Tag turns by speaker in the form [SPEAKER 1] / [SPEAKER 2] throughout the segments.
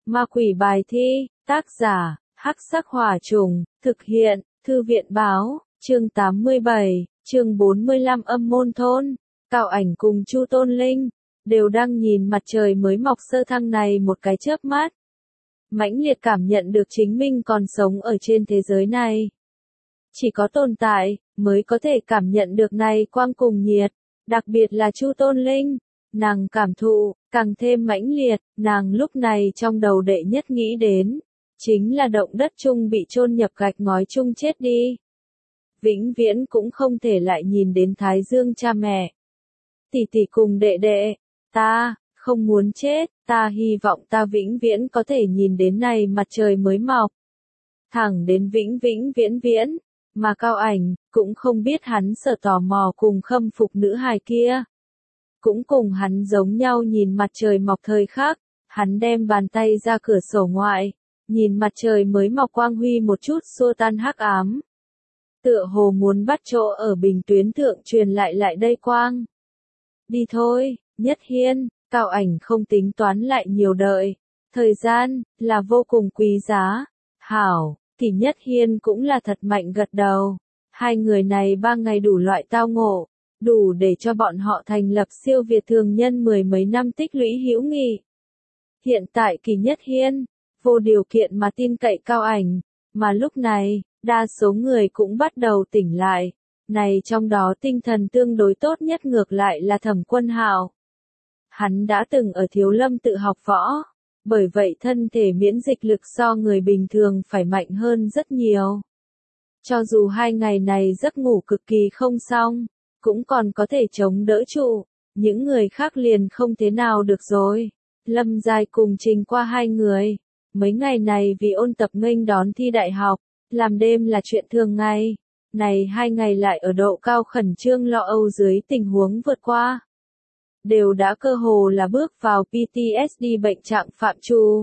[SPEAKER 1] Ma quỷ bài thi, tác giả, Hắc Sắc Hỏa Trùng, thực hiện, Thư viện báo, chương 87, chương 45 Âm Môn Thôn, Cao Ảnh cùng Chu Tôn Linh, đều đang nhìn mặt trời mới mọc sơ thăng này một cái chớp mắt. Mãnh liệt cảm nhận được chính mình còn sống ở trên thế giới này. Chỉ có tồn tại, mới có thể cảm nhận được này quang cùng nhiệt, đặc biệt là Chu Tôn Linh. Nàng cảm thụ, càng thêm mãnh liệt, nàng lúc này trong đầu đệ nhất nghĩ đến, chính là động đất chung bị chôn nhập gạch ngói chung chết đi. Vĩnh viễn cũng không thể lại nhìn đến Thái Dương cha mẹ. Tỷ tỷ cùng đệ đệ, ta, không muốn chết, ta hy vọng ta vĩnh viễn có thể nhìn đến này mặt trời mới mọc. Thẳng đến vĩnh viễn, mà Cao Ảnh, cũng không biết hắn sợ tò mò cùng khâm phục nữ hài kia. Cũng cùng hắn giống nhau nhìn mặt trời mọc thời khắc, hắn đem bàn tay ra cửa sổ ngoại, nhìn mặt trời mới mọc quang huy một chút xua tan hắc ám. Tựa hồ muốn bắt chỗ ở bình tuyến thượng truyền lại đây quang. Đi thôi, Nhất Hiên, Cao Ảnh không tính toán lại nhiều đợi, thời gian, là vô cùng quý giá. Hảo, thì Nhất Hiên cũng là thật mạnh gật đầu. Hai người này 3 ngày đủ loại tao ngộ. Đủ để cho bọn họ thành lập siêu việt thường nhân 10 mấy năm tích lũy hữu nghị. Hiện tại Kỳ Nhất Hiên, vô điều kiện mà tin cậy Cao Ảnh, mà lúc này, đa số người cũng bắt đầu tỉnh lại. Này trong đó tinh thần tương đối tốt nhất ngược lại là Thẩm Quân Hạo. Hắn đã từng ở Thiếu Lâm tự học võ, bởi vậy thân thể miễn dịch lực so người bình thường phải mạnh hơn rất nhiều. Cho dù 2 ngày này giấc ngủ cực kỳ không xong, cũng còn có thể chống đỡ trụ, những người khác liền không thế nào được rồi. Lâm Giai cùng Trình qua 2 người, mấy ngày này vì ôn tập nghênh đón thi đại học, làm đêm là chuyện thường ngày. Này 2 ngày lại ở độ cao khẩn trương lo âu dưới tình huống vượt qua. Đều đã cơ hồ là bước vào PTSD bệnh trạng phạm trù.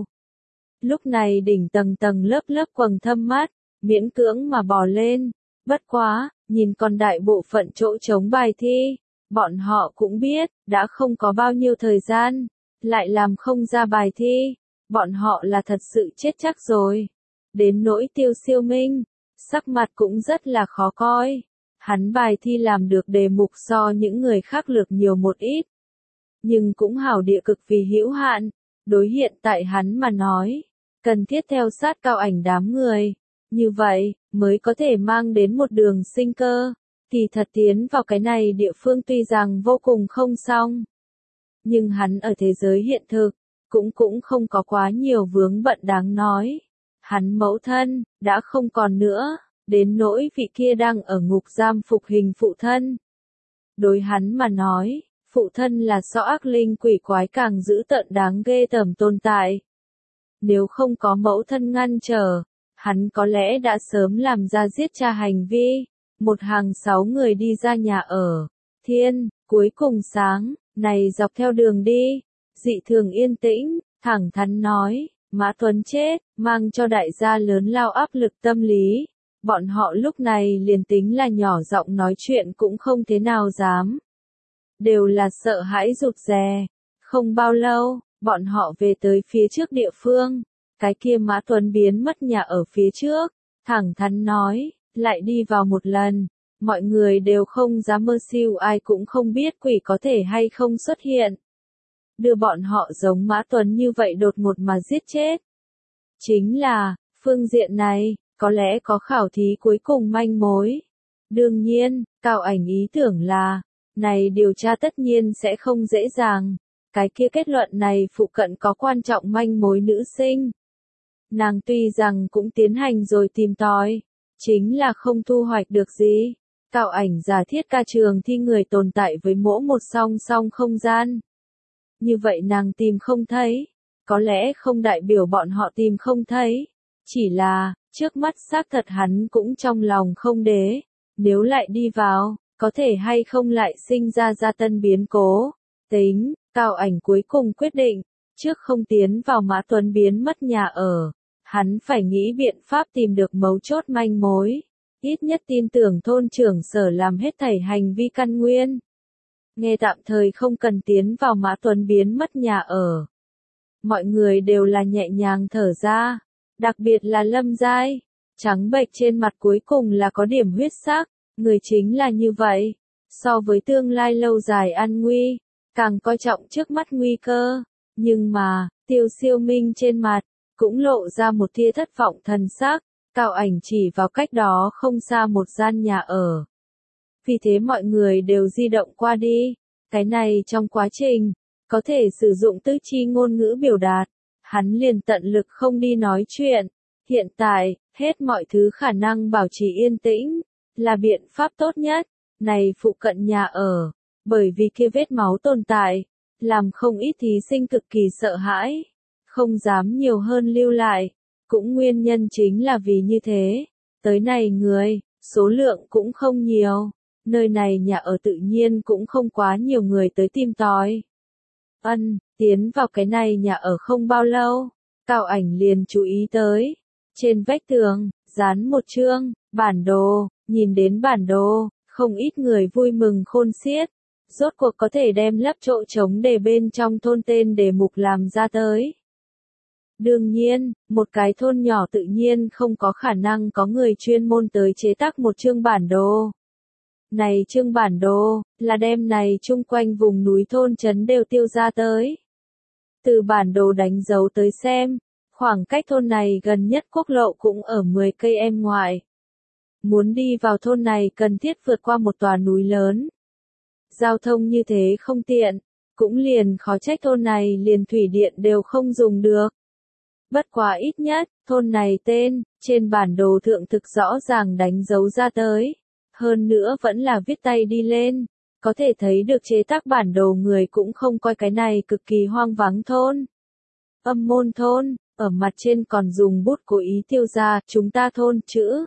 [SPEAKER 1] Lúc này đỉnh tầng lớp quầng thâm mát, miễn cưỡng mà bò lên, bất quá. Nhìn còn đại bộ phận chỗ trống bài thi, bọn họ cũng biết, đã không có bao nhiêu thời gian, lại làm không ra bài thi, bọn họ là thật sự chết chắc rồi. Đến nỗi Tiêu Siêu Minh, sắc mặt cũng rất là khó coi, hắn bài thi làm được đề mục so những người khác lược nhiều một ít, nhưng cũng hảo địa cực vì hữu hạn, đối hiện tại hắn mà nói, cần thiết theo sát Cao Ảnh đám người. Như vậy, mới có thể mang đến một đường sinh cơ. Kỳ thật tiến vào cái này địa phương tuy rằng vô cùng không xong. Nhưng hắn ở thế giới hiện thực, cũng không có quá nhiều vướng bận đáng nói. Hắn mẫu thân, đã không còn nữa, đến nỗi vị kia đang ở ngục giam phục hình phụ thân. Đối hắn mà nói, phụ thân là so ác linh quỷ quái càng dữ tợn đáng ghê tởm tồn tại. Nếu không có mẫu thân ngăn trở, hắn có lẽ đã sớm làm ra giết cha hành vi. Một hàng 6 người đi ra nhà ở. Thiên, cuối cùng sáng, này dọc theo đường đi. Dị thường yên tĩnh, thẳng thắn nói, Mã Tuấn chết, mang cho đại gia lớn lao áp lực tâm lý. Bọn họ lúc này liền tính là nhỏ giọng nói chuyện cũng không thế nào dám. Đều là sợ hãi rụt rè. Không bao lâu, bọn họ về tới phía trước địa phương. Cái kia Mã Tuấn biến mất nhà ở phía trước, thẳng thắn nói, lại đi vào một lần, mọi người đều không dám mơ siêu ai cũng không biết quỷ có thể hay không xuất hiện. Đưa bọn họ giống Mã Tuấn như vậy đột ngột mà giết chết. Chính là, phương diện này, có lẽ có khảo thí cuối cùng manh mối. Đương nhiên, Cao Ảnh ý tưởng là, này điều tra tất nhiên sẽ không dễ dàng. Cái kia kết luận này phụ cận có quan trọng manh mối nữ sinh. Nàng tuy rằng cũng tiến hành rồi tìm tòi, chính là không thu hoạch được gì. Cao Ảnh giả thiết ca trường thi người tồn tại với mỗi một song song không gian. Như vậy nàng tìm không thấy, có lẽ không đại biểu bọn họ tìm không thấy. Chỉ là, trước mắt xác thật hắn cũng trong lòng không đế. Nếu lại đi vào, có thể hay không lại sinh ra tân biến cố. Tính, Cao Ảnh cuối cùng quyết định, trước không tiến vào Mã Tuấn biến mất nhà ở. Hắn phải nghĩ biện pháp tìm được mấu chốt manh mối, ít nhất tin tưởng thôn trưởng Sở làm hết thảy hành vi căn nguyên. Nghe tạm thời không cần tiến vào Mã Tuấn biến mất nhà ở. mọi người đều là nhẹ nhàng thở ra, đặc biệt là Lâm Giai, trắng bệch trên mặt cuối cùng là có điểm huyết sắc, người chính là như vậy, so với tương lai lâu dài an nguy, càng coi trọng trước mắt nguy cơ, nhưng mà, Tiêu Siêu Minh trên mặt, cũng lộ ra một tia thất vọng thần sắc, Cao Ảnh chỉ vào cách đó không xa một gian nhà ở. Vì thế mọi người đều di động qua đi, cái này trong quá trình, có thể sử dụng tứ chi ngôn ngữ biểu đạt, hắn liền tận lực không đi nói chuyện. Hiện tại, hết mọi thứ khả năng bảo trì yên tĩnh, là biện pháp tốt nhất. Này phụ cận nhà ở, bởi vì kia vết máu tồn tại, làm không ít thí sinh cực kỳ sợ hãi, không dám nhiều hơn lưu lại. Cũng nguyên nhân chính là vì như thế, tới này người, số lượng cũng không nhiều, nơi này nhà ở tự nhiên cũng không quá nhiều người tới tìm tòi. Tiến vào cái này nhà ở không bao lâu, Cao Ảnh liền chú ý tới, trên vách tường, dán một chương, bản đồ, nhìn đến bản đồ, không ít người vui mừng khôn xiết, rốt cuộc có thể đem lấp chỗ trống để bên trong thôn tên đề mục làm ra tới. Đương nhiên, một cái thôn nhỏ tự nhiên không có khả năng có người chuyên môn tới chế tác một chương bản đồ. Này chương bản đồ, là đem này chung quanh vùng núi thôn trấn đều tiêu ra tới. Từ bản đồ đánh dấu tới xem, khoảng cách thôn này gần nhất quốc lộ cũng ở 10 cây em ngoại. Muốn đi vào thôn này cần thiết vượt qua một tòa núi lớn. Giao thông như thế không tiện, cũng liền khó trách thôn này liền thủy điện đều không dùng được. Bất quá ít nhất, thôn này tên, trên bản đồ thượng thực rõ ràng đánh dấu ra tới. Hơn nữa vẫn là viết tay đi lên, có thể thấy được chế tác bản đồ người cũng không coi cái này cực kỳ hoang vắng thôn. Âm Môn thôn, ở mặt trên còn dùng bút cố ý tiêu ra chúng ta thôn chữ.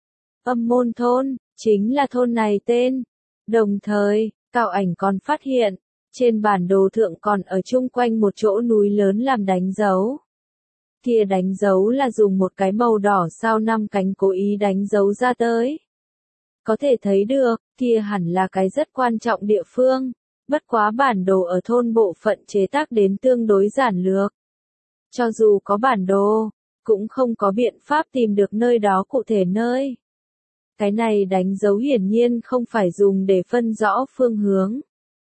[SPEAKER 1] Âm Môn thôn, chính là thôn này tên. Đồng thời, Cao Ảnh còn phát hiện, trên bản đồ thượng còn ở chung quanh một chỗ núi lớn làm đánh dấu. Kia đánh dấu là dùng một cái màu đỏ sao 5 cánh cố ý đánh dấu ra tới. Có thể thấy được, kia hẳn là cái rất quan trọng địa phương, bất quá bản đồ ở thôn bộ phận chế tác đến tương đối giản lược. Cho dù có bản đồ, cũng không có biện pháp tìm được nơi đó cụ thể nơi. Cái này đánh dấu hiển nhiên không phải dùng để phân rõ phương hướng.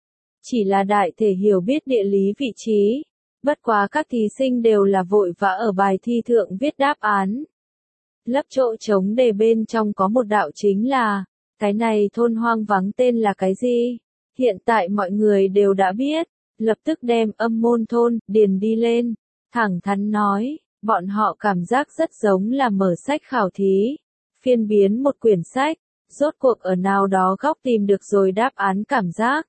[SPEAKER 1] Chỉ là đại thể hiểu biết địa lý vị trí. Bất quá các thí sinh đều là vội vã ở bài thi thượng viết đáp án. Lấp chỗ trống đề bên trong có một đạo chính là, cái này thôn hoang vắng tên là cái gì? Hiện tại mọi người đều đã biết, lập tức đem Âm Môn thôn, điền đi lên. Thẳng thắn nói, bọn họ cảm giác rất giống là mở sách khảo thí. Phiên biến một quyển sách, rốt cuộc ở nào đó góc tìm được rồi đáp án cảm giác.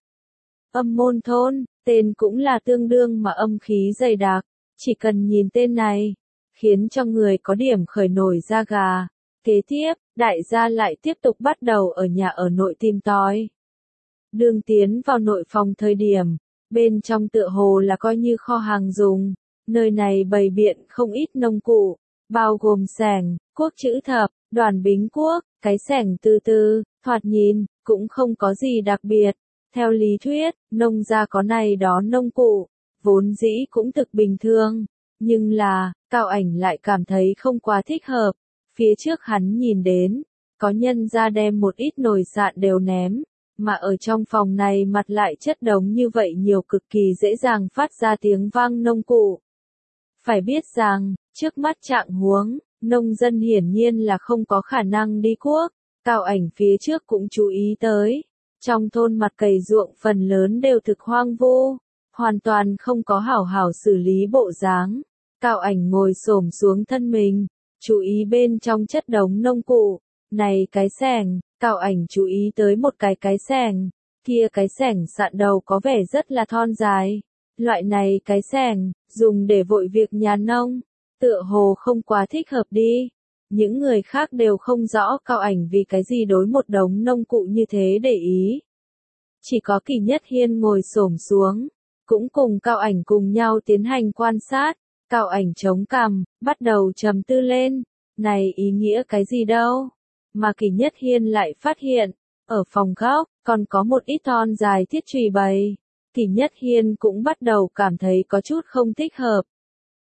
[SPEAKER 1] Âm Môn thôn, tên cũng là tương đương mà âm khí dày đặc, chỉ cần nhìn tên này, khiến cho người có điểm khởi nổi da gà. Kế tiếp, đại gia lại tiếp tục bắt đầu ở nhà ở nội tìm tòi. Đường tiến vào nội phòng thời điểm, bên trong tựa hồ là coi như kho hàng dùng, nơi này bày biện không ít nông cụ, bao gồm xẻng, cuốc chữ thập, đoàn bính cuốc, cái xẻng từ từ, thoạt nhìn, cũng không có gì đặc biệt. Theo lý thuyết, nông gia có này đó nông cụ, vốn dĩ cũng thực bình thường, nhưng là, Cao Ảnh lại cảm thấy không quá thích hợp. Phía trước hắn nhìn đến, có nhân gia đem một ít nồi sạn đều ném, mà ở trong phòng này mặt lại chất đống như vậy nhiều cực kỳ dễ dàng phát ra tiếng vang nông cụ. Phải biết rằng, trước mắt trạng huống, nông dân hiển nhiên là không có khả năng đi cuốc. Cao Ảnh phía trước cũng chú ý tới. Trong thôn mặt cày ruộng phần lớn đều thực hoang vu, hoàn toàn không có hảo hảo xử lý bộ dáng. Cao Ảnh ngồi xổm xuống thân mình, chú ý bên trong chất đống nông cụ. Này cái xẻng, Cao Ảnh chú ý tới một cái xẻng, kia cái xẻng sạn đầu có vẻ rất là thon dài. Loại này cái xẻng, dùng để vội việc nhà nông, tựa hồ không quá thích hợp đi. Những người khác đều không rõ Cao Ảnh vì cái gì đối một đống nông cụ như thế để ý. Chỉ có Kỳ Nhất Hiên ngồi xổm xuống, cũng cùng Cao Ảnh cùng nhau tiến hành quan sát. Cao Ảnh chống cằm, bắt đầu trầm tư lên. Này ý nghĩa cái gì đâu? Mà Kỳ Nhất Hiên lại phát hiện, ở phòng góc, còn có một ít thon dài thiết chùy bày. Kỳ Nhất Hiên cũng bắt đầu cảm thấy có chút không thích hợp.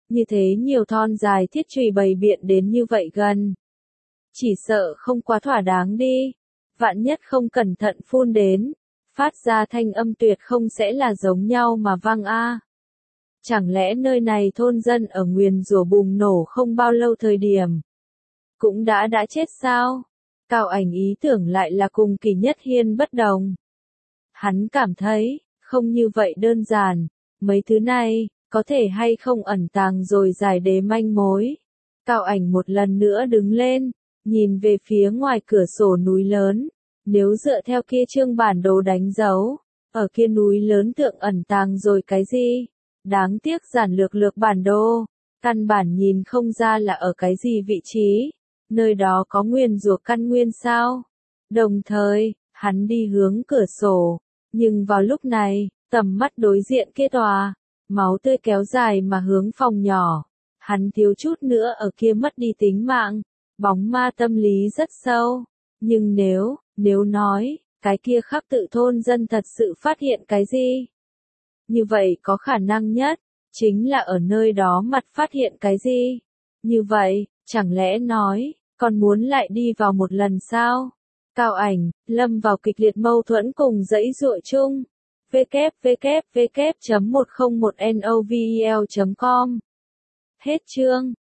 [SPEAKER 1] Như thế nhiều thon dài thiết chùy bày biện đến như vậy gần. Chỉ sợ không quá thỏa đáng đi. Vạn nhất không cẩn thận phun đến, phát ra thanh âm tuyệt không sẽ là giống nhau mà vang a. Chẳng lẽ nơi này thôn dân ở nguyền rủa bùng nổ không bao lâu thời điểm cũng đã chết sao? Cao Ảnh ý tưởng lại là cùng Kỳ Nhất Hiên bất đồng. Hắn cảm thấy, không như vậy đơn giản, mấy thứ này, có thể hay không ẩn tàng rồi giải đế manh mối. Cao Ảnh một lần nữa đứng lên, nhìn về phía ngoài cửa sổ núi lớn, nếu dựa theo kia trương bản đồ đánh dấu, ở kia núi lớn tượng ẩn tàng rồi cái gì? Đáng tiếc giản lược bản đồ, căn bản nhìn không ra là ở cái gì vị trí, nơi đó có nguyền rủa căn nguyên sao? Đồng thời, hắn đi hướng cửa sổ, nhưng vào lúc này, tầm mắt đối diện kia tòa, máu tươi kéo dài mà hướng phòng nhỏ, hắn thiếu chút nữa ở kia mất đi tính mạng, bóng ma tâm lý rất sâu, nhưng nếu nói, cái kia khắc tự thôn dân thật sự phát hiện cái gì? Như vậy có khả năng nhất, chính là ở nơi đó mặt phát hiện cái gì? Như vậy, chẳng lẽ nói, còn muốn lại đi vào một lần sao? Cao Ảnh, lâm vào kịch liệt mâu thuẫn cùng dãy dụa chung. www.101novel.com Hết chương.